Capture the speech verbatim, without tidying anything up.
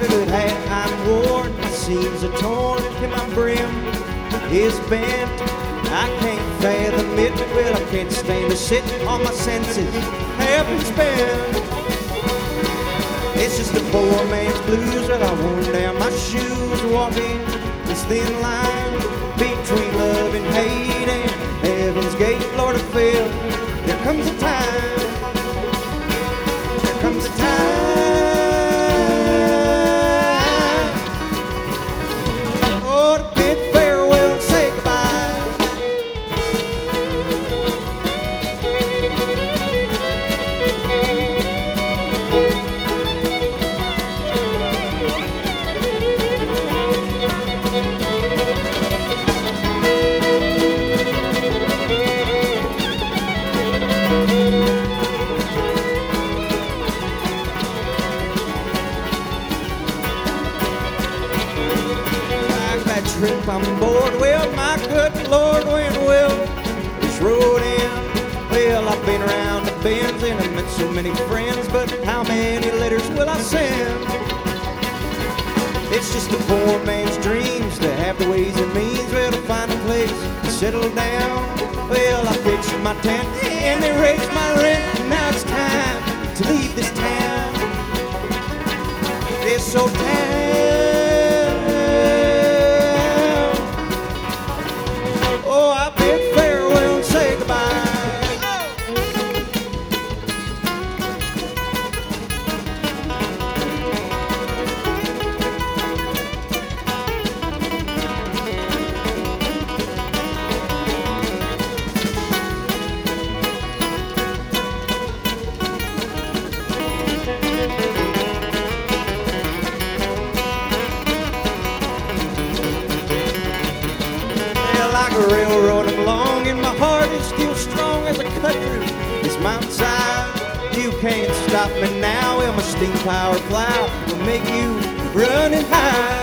a good hat I'm worn, my seams are torn, and my brim is bent. I can't fathom it, well I can't stand to sit on my senses, have been spent. It's just a poor man's blues that I worn down my shoes, walking this thin line between love and hate and heaven's gate. Lord, I feel there comes a time, there comes a time, oh, to bid farewell and say goodbye. Trip on board, well, my good Lord, when will this road end? Well, I've been around the bends and I've met so many friends, but how many letters will I send? It's just a poor man's dreams to have the ways and means, well, to find a place to settle down. Well, I pitched my tent and they raised my rent, and now it's time to leave this town. It's so town. Oh, I bid farewell and say goodbye. Like a railroad I'm along, and my heart is still strong as I cut through this mountainside. You can't stop me now, well, my steam power plow will make you run and hide.